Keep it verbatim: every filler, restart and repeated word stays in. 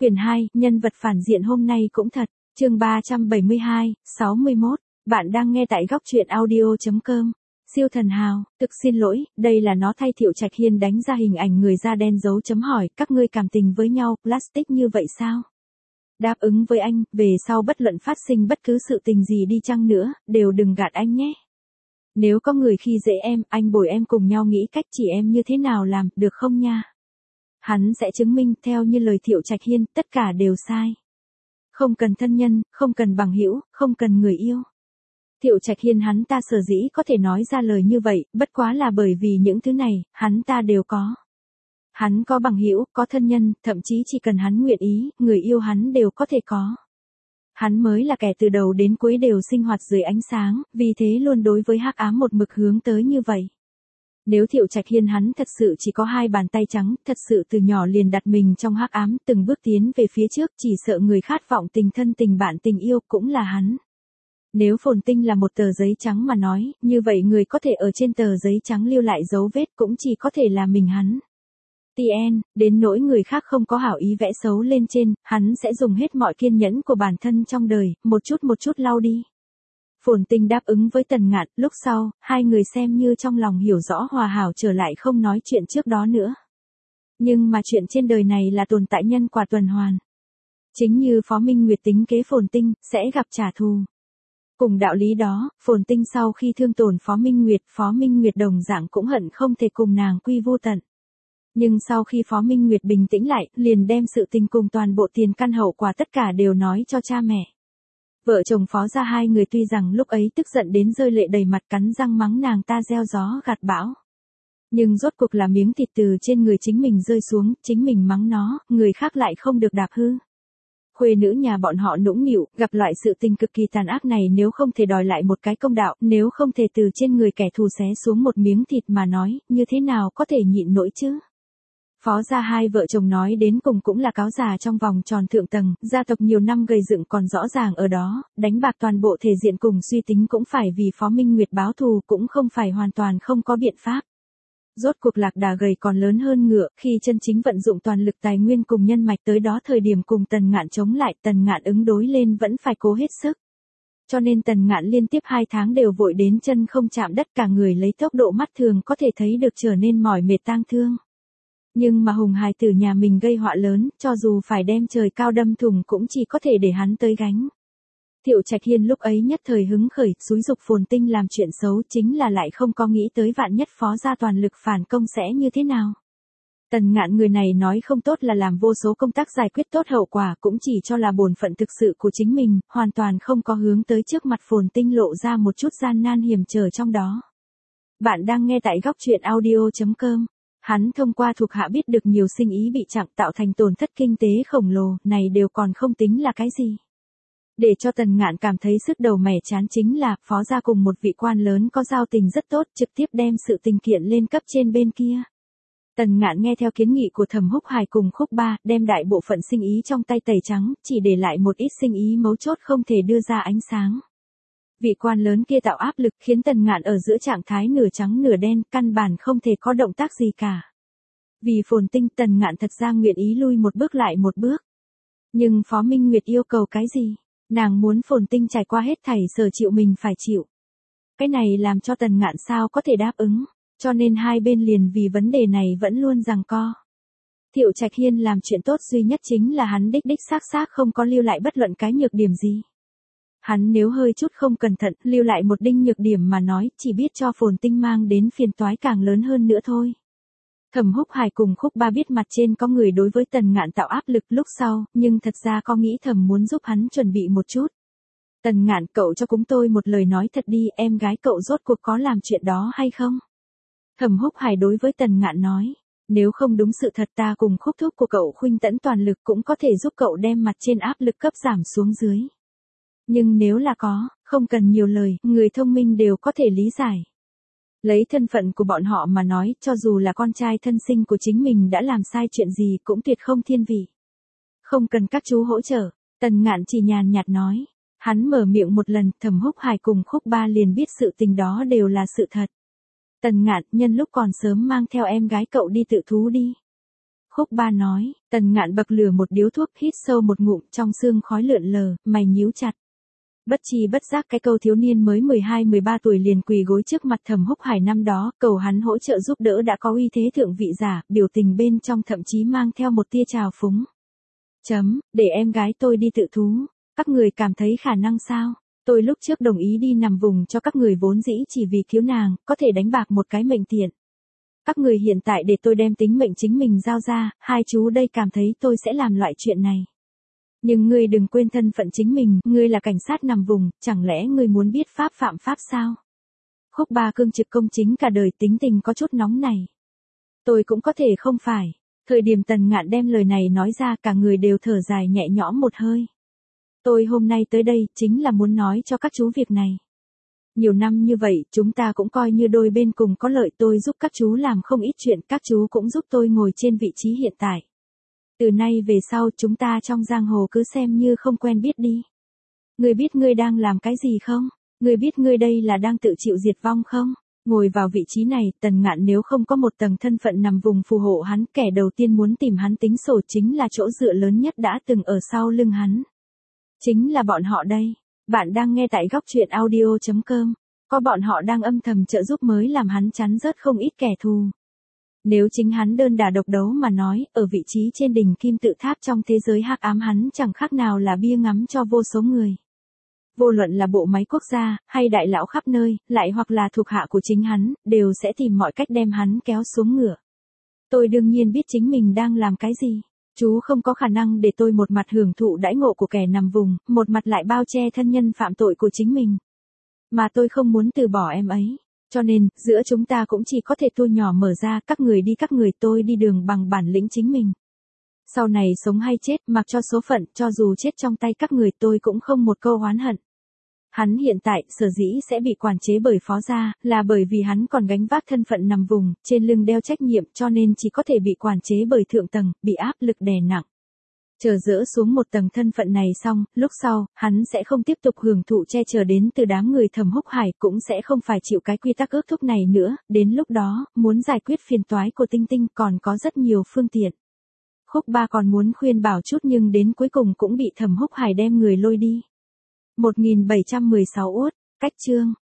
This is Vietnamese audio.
Quyển hai, nhân vật phản diện hôm nay cũng thật. Chương ba trăm bảy mươi hai, sáu mươi mốt. Bạn đang nghe tại góc truyện audio chấm com. Siêu thần hào, thực xin lỗi, đây là nó thay Thiệu Trạch Hiên đánh ra hình ảnh người da đen dấu chấm hỏi, các ngươi cảm tình với nhau, plastic như vậy sao? Đáp ứng với anh, về sau bất luận phát sinh bất cứ sự tình gì đi chăng nữa, đều đừng gạt anh nhé. Nếu có người khi dễ em, anh bồi em cùng nhau nghĩ cách chỉ em như thế nào làm, được không nha? Hắn sẽ chứng minh theo như lời Thiệu Trạch Hiên, tất cả đều sai. Không cần thân nhân, không cần bằng hữu, không cần người yêu. Thiệu Trạch Hiên hắn ta sở dĩ có thể nói ra lời như vậy, bất quá là bởi vì những thứ này, hắn ta đều có. Hắn có bằng hữu, có thân nhân, thậm chí chỉ cần hắn nguyện ý, người yêu hắn đều có thể có. Hắn mới là kẻ từ đầu đến cuối đều sinh hoạt dưới ánh sáng, vì thế luôn đối với hắc ám một mực hướng tới như vậy. Nếu Thiệu Trạch Hiên hắn thật sự chỉ có hai bàn tay trắng, thật sự từ nhỏ liền đặt mình trong hắc ám, từng bước tiến về phía trước, chỉ sợ người khát vọng tình thân tình bạn tình yêu cũng là hắn. Nếu phồn tinh là một tờ giấy trắng mà nói, như vậy người có thể ở trên tờ giấy trắng lưu lại dấu vết cũng chỉ có thể là mình hắn. Tien, đến nỗi người khác không có hảo ý vẽ xấu lên trên, hắn sẽ dùng hết mọi kiên nhẫn của bản thân trong đời, một chút một chút lau đi. Phồn tinh đáp ứng với Tần Ngạn, lúc sau, hai người xem như trong lòng hiểu rõ hòa hảo trở lại không nói chuyện trước đó nữa. Nhưng mà chuyện trên đời này là tồn tại nhân quả tuần hoàn. Chính như Phó Minh Nguyệt tính kế Phồn tinh, sẽ gặp trả thù. Cùng đạo lý đó, Phồn tinh sau khi thương tổn Phó Minh Nguyệt, Phó Minh Nguyệt đồng dạng cũng hận không thể cùng nàng quy vô tận. Nhưng sau khi Phó Minh Nguyệt bình tĩnh lại, liền đem sự tình cùng toàn bộ tiền căn hậu quả tất cả đều nói cho cha mẹ. Vợ chồng Phó gia hai người tuy rằng lúc ấy tức giận đến rơi lệ đầy mặt cắn răng mắng nàng ta gieo gió gặt bão. Nhưng rốt cuộc là miếng thịt từ trên người chính mình rơi xuống, chính mình mắng nó, người khác lại không được đạp hư. Khuê nữ nhà bọn họ nũng nịu, gặp loại sự tình cực kỳ tàn ác này nếu không thể đòi lại một cái công đạo, nếu không thể từ trên người kẻ thù xé xuống một miếng thịt mà nói, như thế nào có thể nhịn nổi chứ? Phó gia hai vợ chồng nói đến cùng cũng là cáo già trong vòng tròn thượng tầng, gia tộc nhiều năm gây dựng còn rõ ràng ở đó, đánh bạc toàn bộ thể diện cùng suy tính cũng phải vì Phó Minh Nguyệt báo thù cũng không phải hoàn toàn không có biện pháp. Rốt cuộc lạc đà gầy còn lớn hơn ngựa, khi chân chính vận dụng toàn lực tài nguyên cùng nhân mạch tới đó thời điểm cùng Tần Ngạn chống lại, Tần Ngạn ứng đối lên vẫn phải cố hết sức. Cho nên Tần Ngạn liên tiếp hai tháng đều vội đến chân không chạm đất, cả người lấy tốc độ mắt thường có thể thấy được trở nên mỏi mệt tang thương. Nhưng mà hùng hài tử nhà mình gây họa lớn, cho dù phải đem trời cao đâm thủng cũng chỉ có thể để hắn tới gánh. Thiệu Trạch Hiên lúc ấy nhất thời hứng khởi, xúi dục Phồn tinh làm chuyện xấu, chính là lại không có nghĩ tới vạn nhất Phó gia toàn lực phản công sẽ như thế nào. Tần Ngạn người này nói không tốt là làm vô số công tác giải quyết tốt hậu quả, cũng chỉ cho là bổn phận thực sự của chính mình, hoàn toàn không có hướng tới trước mặt Phồn tinh lộ ra một chút gian nan hiểm trở trong đó. Bạn đang nghe tại góc truyện audio chấm com. Hắn thông qua thuộc hạ biết được nhiều sinh ý bị chặn tạo thành tổn thất kinh tế khổng lồ, này đều còn không tính là cái gì. Để cho Tần Ngạn cảm thấy sức đầu mẻ chán chính là, Phó gia cùng một vị quan lớn có giao tình rất tốt, trực tiếp đem sự tình kiện lên cấp trên bên kia. Tần Ngạn nghe theo kiến nghị của Thẩm Húc Hải cùng Khúc Ba, đem đại bộ phận sinh ý trong tay tẩy trắng, chỉ để lại một ít sinh ý mấu chốt không thể đưa ra ánh sáng. Vị quan lớn kia tạo áp lực khiến Tần Ngạn ở giữa trạng thái nửa trắng nửa đen, căn bản không thể có động tác gì cả. Vì Phồn tinh, Tần Ngạn thật ra nguyện ý lui một bước lại một bước. Nhưng Phó Minh Nguyệt yêu cầu cái gì? Nàng muốn Phồn tinh trải qua hết thảy sở chịu mình phải chịu. Cái này làm cho Tần Ngạn sao có thể đáp ứng, cho nên hai bên liền vì vấn đề này vẫn luôn giằng co. Thiệu Trạch Hiên làm chuyện tốt duy nhất chính là hắn đích đích xác xác không có lưu lại bất luận cái nhược điểm gì. Hắn nếu hơi chút không cẩn thận, lưu lại một đinh nhược điểm mà nói, chỉ biết cho Phồn tinh mang đến phiền toái càng lớn hơn nữa thôi. Thẩm Húc Hải cùng Khúc Ba biết mặt trên có người đối với Tần Ngạn tạo áp lực lúc sau, nhưng thật ra có nghĩ thầm muốn giúp hắn chuẩn bị một chút. Tần Ngạn, cậu cho chúng tôi một lời nói thật đi, em gái cậu rốt cuộc có làm chuyện đó hay không? Thẩm Húc Hải đối với Tần Ngạn nói, nếu không đúng sự thật ta cùng Khúc thúc của cậu khuynh tẫn toàn lực cũng có thể giúp cậu đem mặt trên áp lực cấp giảm xuống dưới. Nhưng nếu là có, không cần nhiều lời, người thông minh đều có thể lý giải. Lấy thân phận của bọn họ mà nói, cho dù là con trai thân sinh của chính mình đã làm sai chuyện gì cũng tuyệt không thiên vị. Không cần các chú hỗ trợ, Tần Ngạn chỉ nhàn nhạt nói. Hắn mở miệng một lần, Thẩm Húc Hải cùng Khúc Ba liền biết sự tình đó đều là sự thật. Tần Ngạn, nhân lúc còn sớm mang theo em gái cậu đi tự thú đi. Khúc Ba nói, Tần Ngạn bậc lửa một điếu thuốc, hít sâu một ngụm, trong xương khói lượn lờ, mày nhíu chặt. Bất chi bất giác cái câu thiếu niên mới mười hai mười ba tuổi liền quỳ gối trước mặt Thẩm Húc Hải năm đó, cầu hắn hỗ trợ giúp đỡ đã có uy thế thượng vị giả, biểu tình bên trong thậm chí mang theo một tia trào phúng. Chấm, để em gái tôi đi tự thú, các người cảm thấy khả năng sao? Tôi lúc trước đồng ý đi nằm vùng cho các người vốn dĩ chỉ vì cứu nàng, có thể đánh bạc một cái mệnh tiện. Các người hiện tại để tôi đem tính mệnh chính mình giao ra, hai chú đây cảm thấy tôi sẽ làm loại chuyện này. Nhưng ngươi đừng quên thân phận chính mình, ngươi là cảnh sát nằm vùng, chẳng lẽ ngươi muốn biết pháp phạm pháp sao? Khúc Ba cương trực công chính cả đời, tính tình có chút nóng này. Tôi cũng có thể không phải. Thời điểm Tần Ngạn đem lời này nói ra, cả người đều thở dài nhẹ nhõm một hơi. Tôi hôm nay tới đây, chính là muốn nói cho các chú việc này. Nhiều năm như vậy, chúng ta cũng coi như đôi bên cùng có lợi, tôi giúp các chú làm không ít chuyện, các chú cũng giúp tôi ngồi trên vị trí hiện tại. Từ nay về sau chúng ta trong giang hồ cứ xem như không quen biết đi. Ngươi biết ngươi đang làm cái gì không? Ngươi biết ngươi đây là đang tự chịu diệt vong không? Ngồi vào vị trí này, Tần Ngạn nếu không có một tầng thân phận nằm vùng phù hộ hắn, kẻ đầu tiên muốn tìm hắn tính sổ chính là chỗ dựa lớn nhất đã từng ở sau lưng hắn. Chính là bọn họ đây. Bạn đang nghe tại góc truyện audio chấm com. Có bọn họ đang âm thầm trợ giúp mới làm hắn chắn rớt không ít kẻ thù. Nếu chính hắn đơn đả độc đấu mà nói, ở vị trí trên đỉnh kim tự tháp trong thế giới hắc ám hắn chẳng khác nào là bia ngắm cho vô số người. Vô luận là bộ máy quốc gia, hay đại lão khắp nơi, lại hoặc là thuộc hạ của chính hắn, đều sẽ tìm mọi cách đem hắn kéo xuống ngựa. Tôi đương nhiên biết chính mình đang làm cái gì. Chú không có khả năng để tôi một mặt hưởng thụ đãi ngộ của kẻ nằm vùng, một mặt lại bao che thân nhân phạm tội của chính mình. Mà tôi không muốn từ bỏ em ấy. Cho nên, giữa chúng ta cũng chỉ có thể thu nhỏ mở ra, các người đi các người, tôi đi đường bằng bản lĩnh chính mình. Sau này sống hay chết, mặc cho số phận, cho dù chết trong tay các người tôi cũng không một câu oán hận. Hắn hiện tại, sở dĩ sẽ bị quản chế bởi phó gia, là bởi vì hắn còn gánh vác thân phận nằm vùng, trên lưng đeo trách nhiệm, cho nên chỉ có thể bị quản chế bởi thượng tầng, bị áp lực đè nặng. Chờ dỡ xuống một tầng thân phận này xong, lúc sau, hắn sẽ không tiếp tục hưởng thụ che chở đến từ đám người Thẩm Húc Hải, cũng sẽ không phải chịu cái quy tắc ước thúc này nữa, đến lúc đó, muốn giải quyết phiền toái của Tinh Tinh còn có rất nhiều phương tiện. Khúc Ba còn muốn khuyên bảo chút nhưng đến cuối cùng cũng bị Thẩm Húc Hải đem người lôi đi. một nghìn bảy trăm mười sáu uất, cách chương.